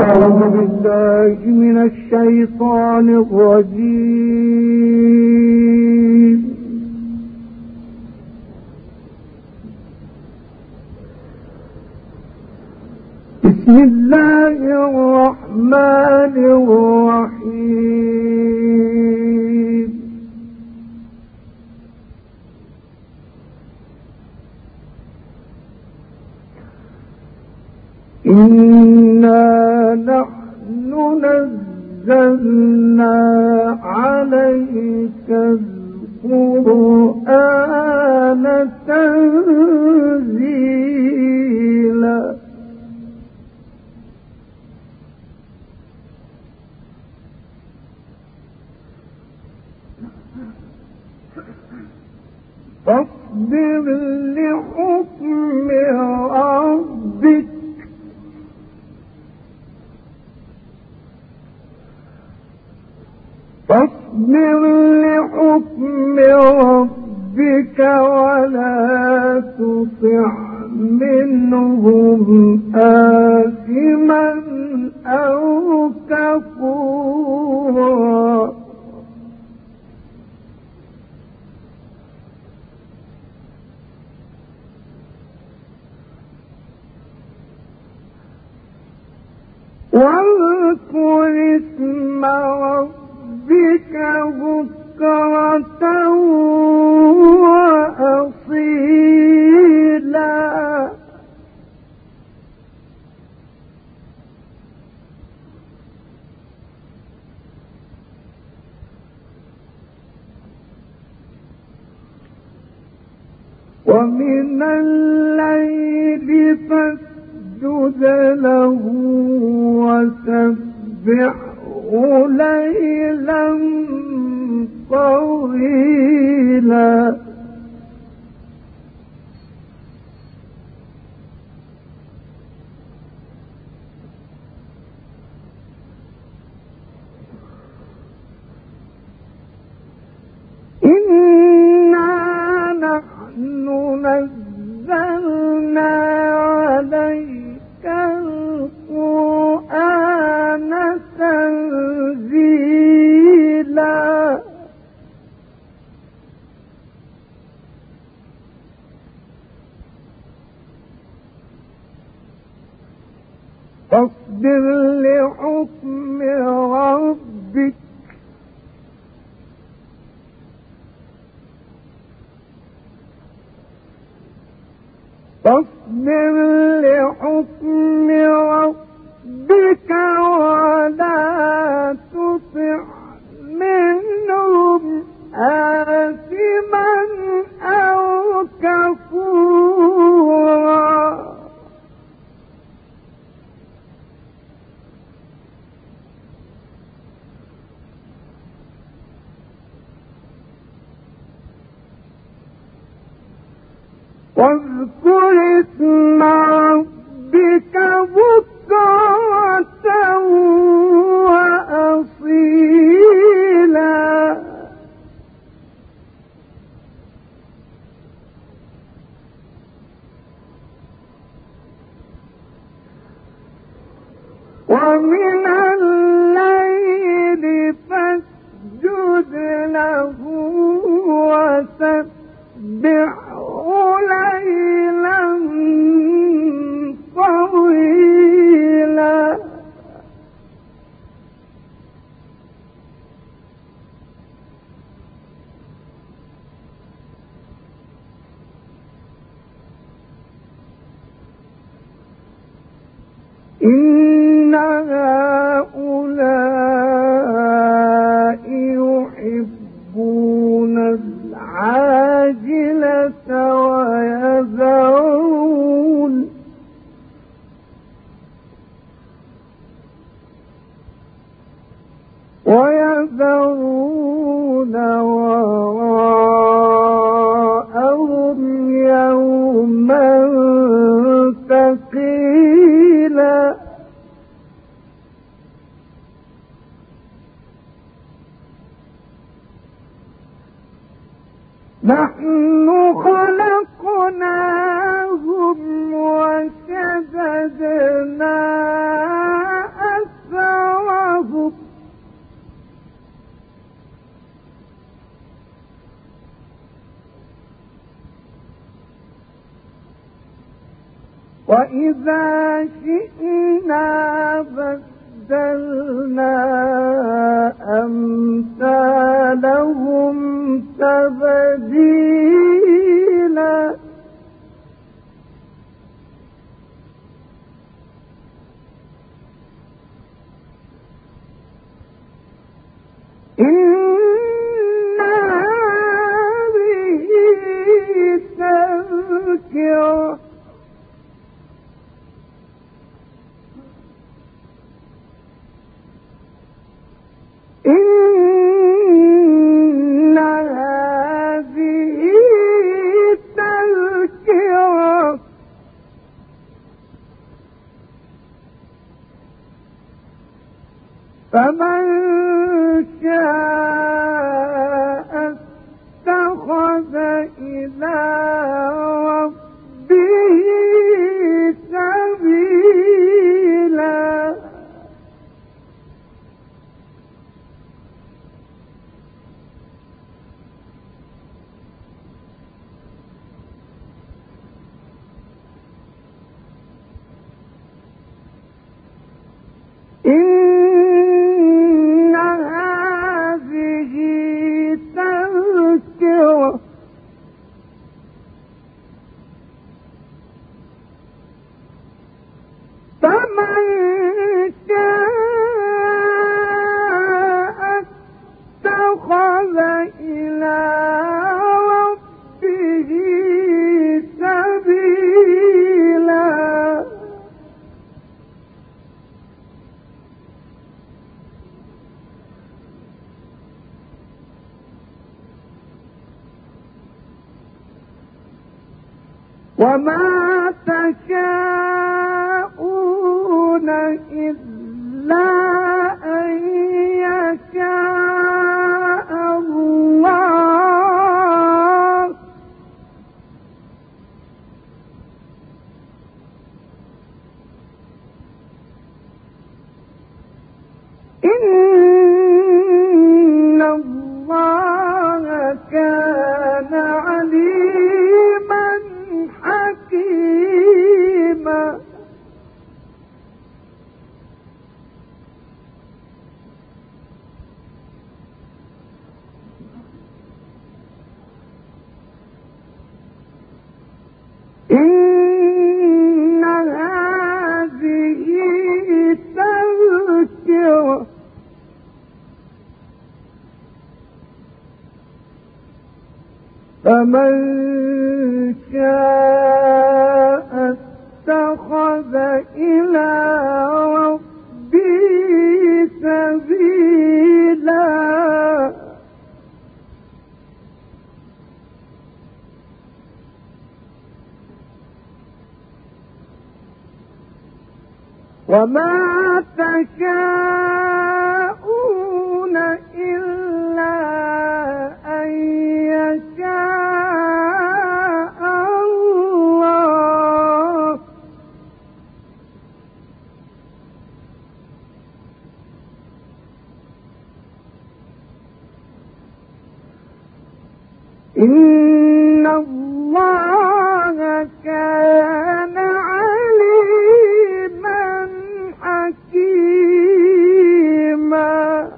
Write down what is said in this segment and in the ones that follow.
أعوذ بالله من الشيطان الرجيم. بسم الله الرحمن الرحيم. إنا نحن نزلنا عليك القرآن تنزيلا فاصبر لحكم ربك ولا تطع منهم آثما أو كفورا واذكر اسم ربك بكرة وأصيلا ومن الليل فاسجد له وسبحه ليلا طويلا إنا نحن نزلنا عليك القرآن تنزيلا فاصبر لحكم ربك ولا تطع منهم آثما أو كفورا واذكر اسم ربك بكرة وأصيلا ومن الليل فاسجد له وسبحه ليلا طويلا إن هؤلاء يحبون العاجلة ويذرون وراءهم يوما ثقيلا نحن خلقناهم وشددنا وإذا شئنا بدلنا أمثالهم تبديلا إن هذه تذكرة فمن شاء اتخذ إلى ربه سبيلا إن هذه تذكرة فمن شاء اتخذ إلى ربه سبيلا وما تشاءون إلا أن يشاء الله إن الله كان عليما حكيما إن هذه تذكرة فمن شاء اتخذ إلى ربه سبيلا وما تشاءون إلا أن يشاء الله إن الله كان عليما حكيما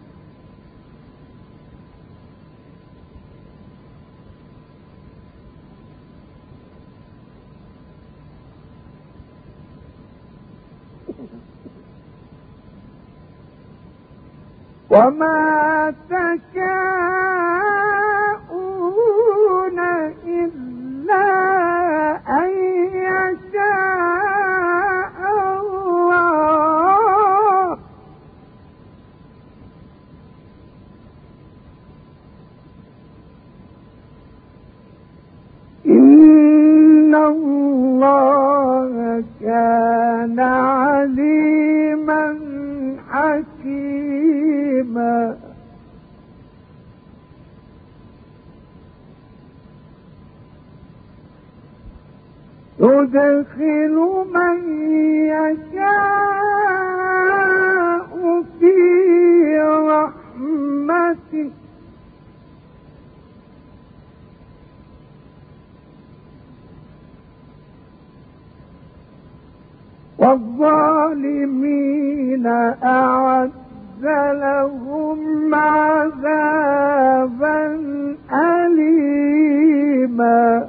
وما تشاءون إلا أن يشاء الله إن الله كان عليما حكيما يدخل من يشاء في رحمته والظالمين أعد لهم عذابا أليما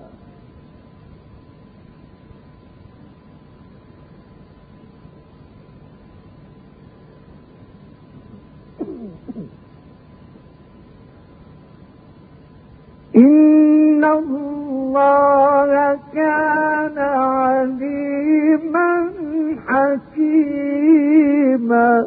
إن الله كان عليما حكيما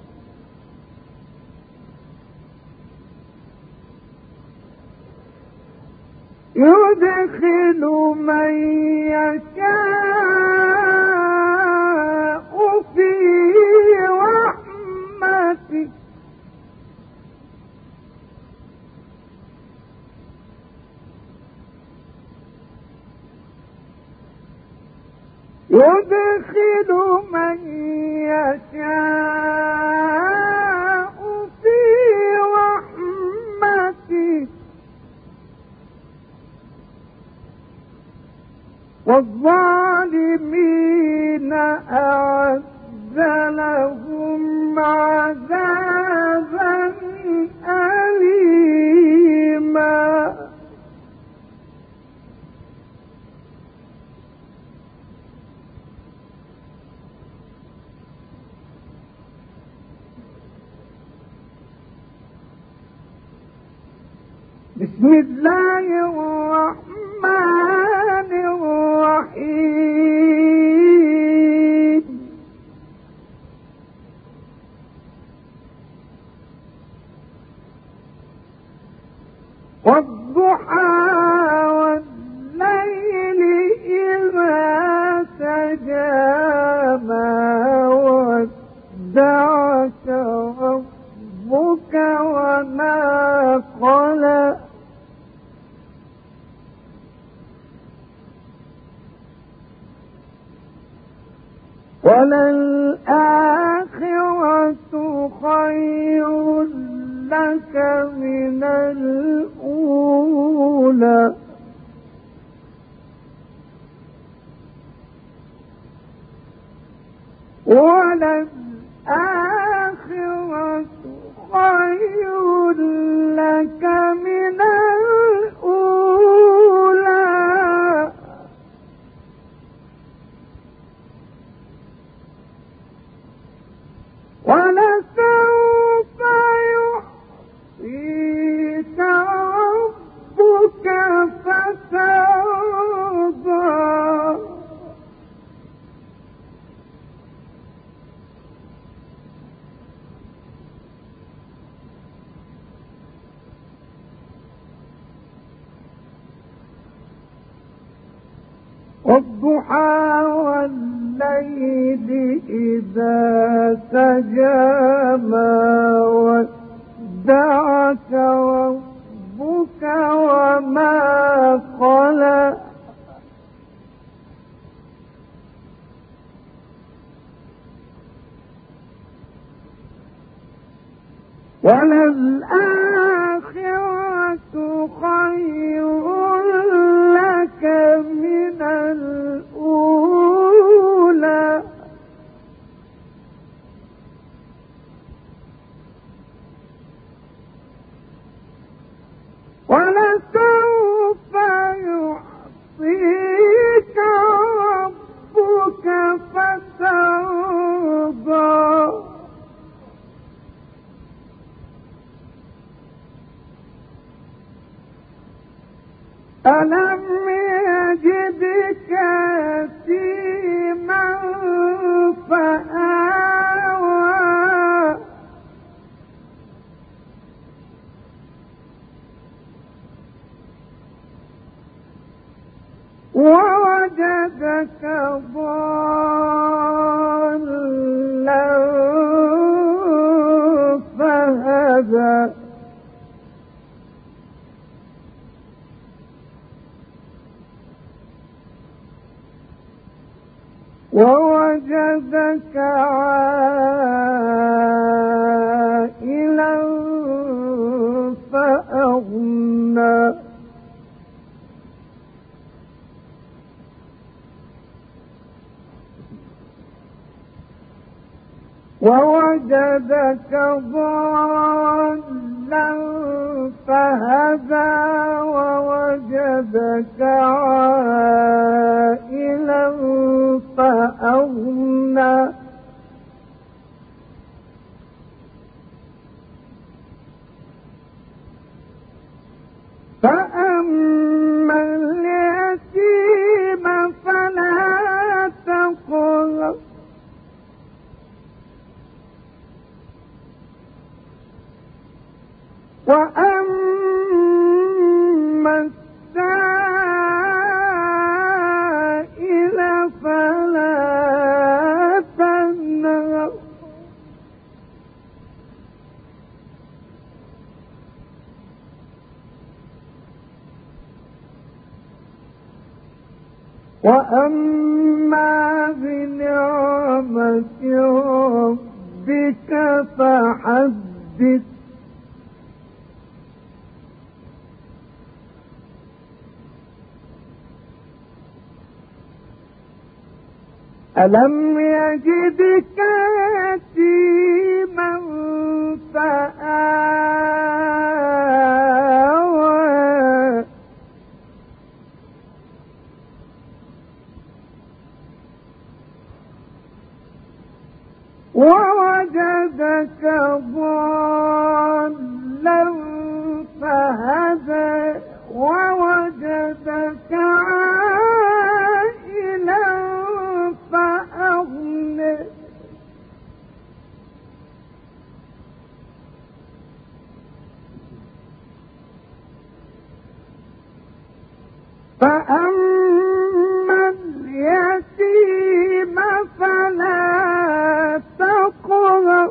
يدخل من يشاء في رحمته يدخل من يشاء في رحمته والظالمين أعد لهم عذابا أليما بسم الله الرحمن الرحيم والضحى والليل إذا سجى ما ودعك ربك وما قلى وللآخرة خير لك من الأولى وللآخرة خير لك من الأولى ولسوف يعطيك ربك فترضى والضحى والليل إذا سجى ما ودعك ربك وما قلى وللآخرة خير لك من الأولى ولسوف يعطيك ربك فترضى ألم يجدك يتيما فآوى ووجدك ضالا فهدى ووجدك عائلا فأغنى ووجدك ضالا فهدى ووجدك عائلا فأغنى فأما اليتيم فلا تقهر وأما السائل فلا تنهر وأما بنعمة ربك فحدث ألم يجدك يتيما فآوى ووجدك ضالا فهدى ووجدك عائلا فأغنى فأما اليتيم فلا تقهر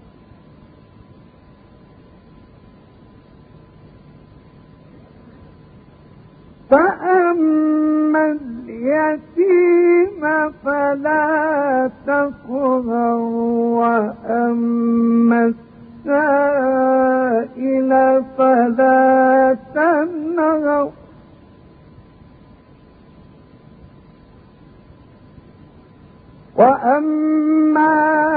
فأما اليتيم فلا تقهر وأما السائل فلا تنهر وأما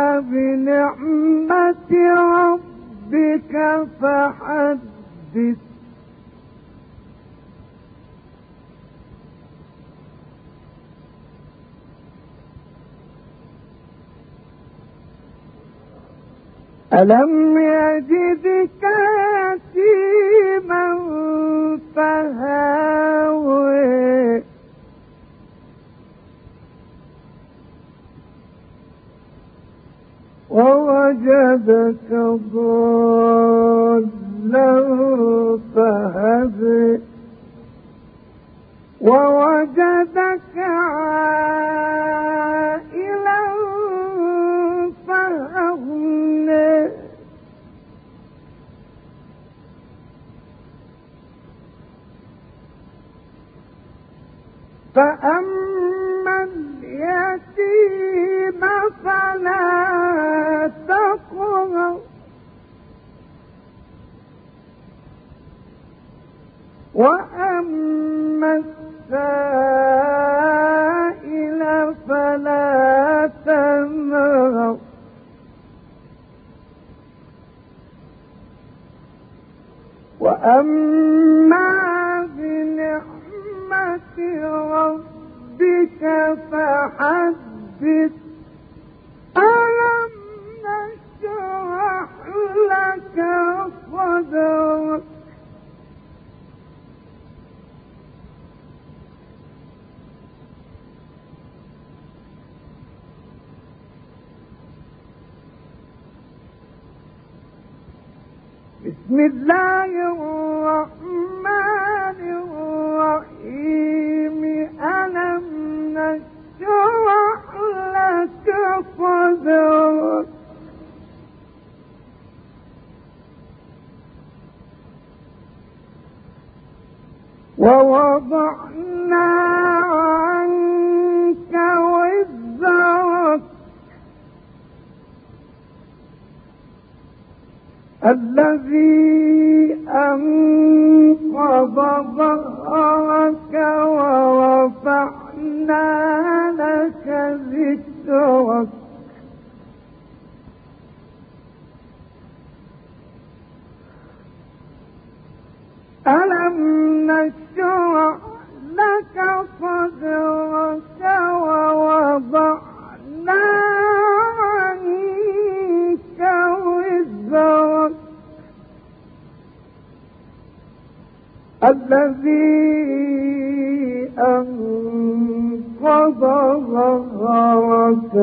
بنعمة ربك فحدث ألم يجدك يتيما فآوى ووجدك ضالا فهدى ووجدك عائلا فأغنى فأما اليتيم فلا تقهر وأما السائل فلا تنهر وأما بنعمة ربك فحدث ألم نشرح لك صدرك بسم الله الرحمن الرحيم ألم نشرح لك صدرك ووضعنا عنك وزرك الذي أنقض ظهرك ورفعنا لك ذكرك الذي أنقض ظهرك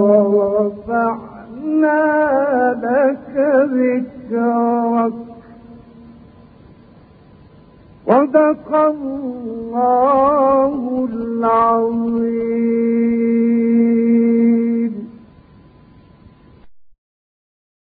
ورفعنا لك ذكرك. صدق الله العظيم.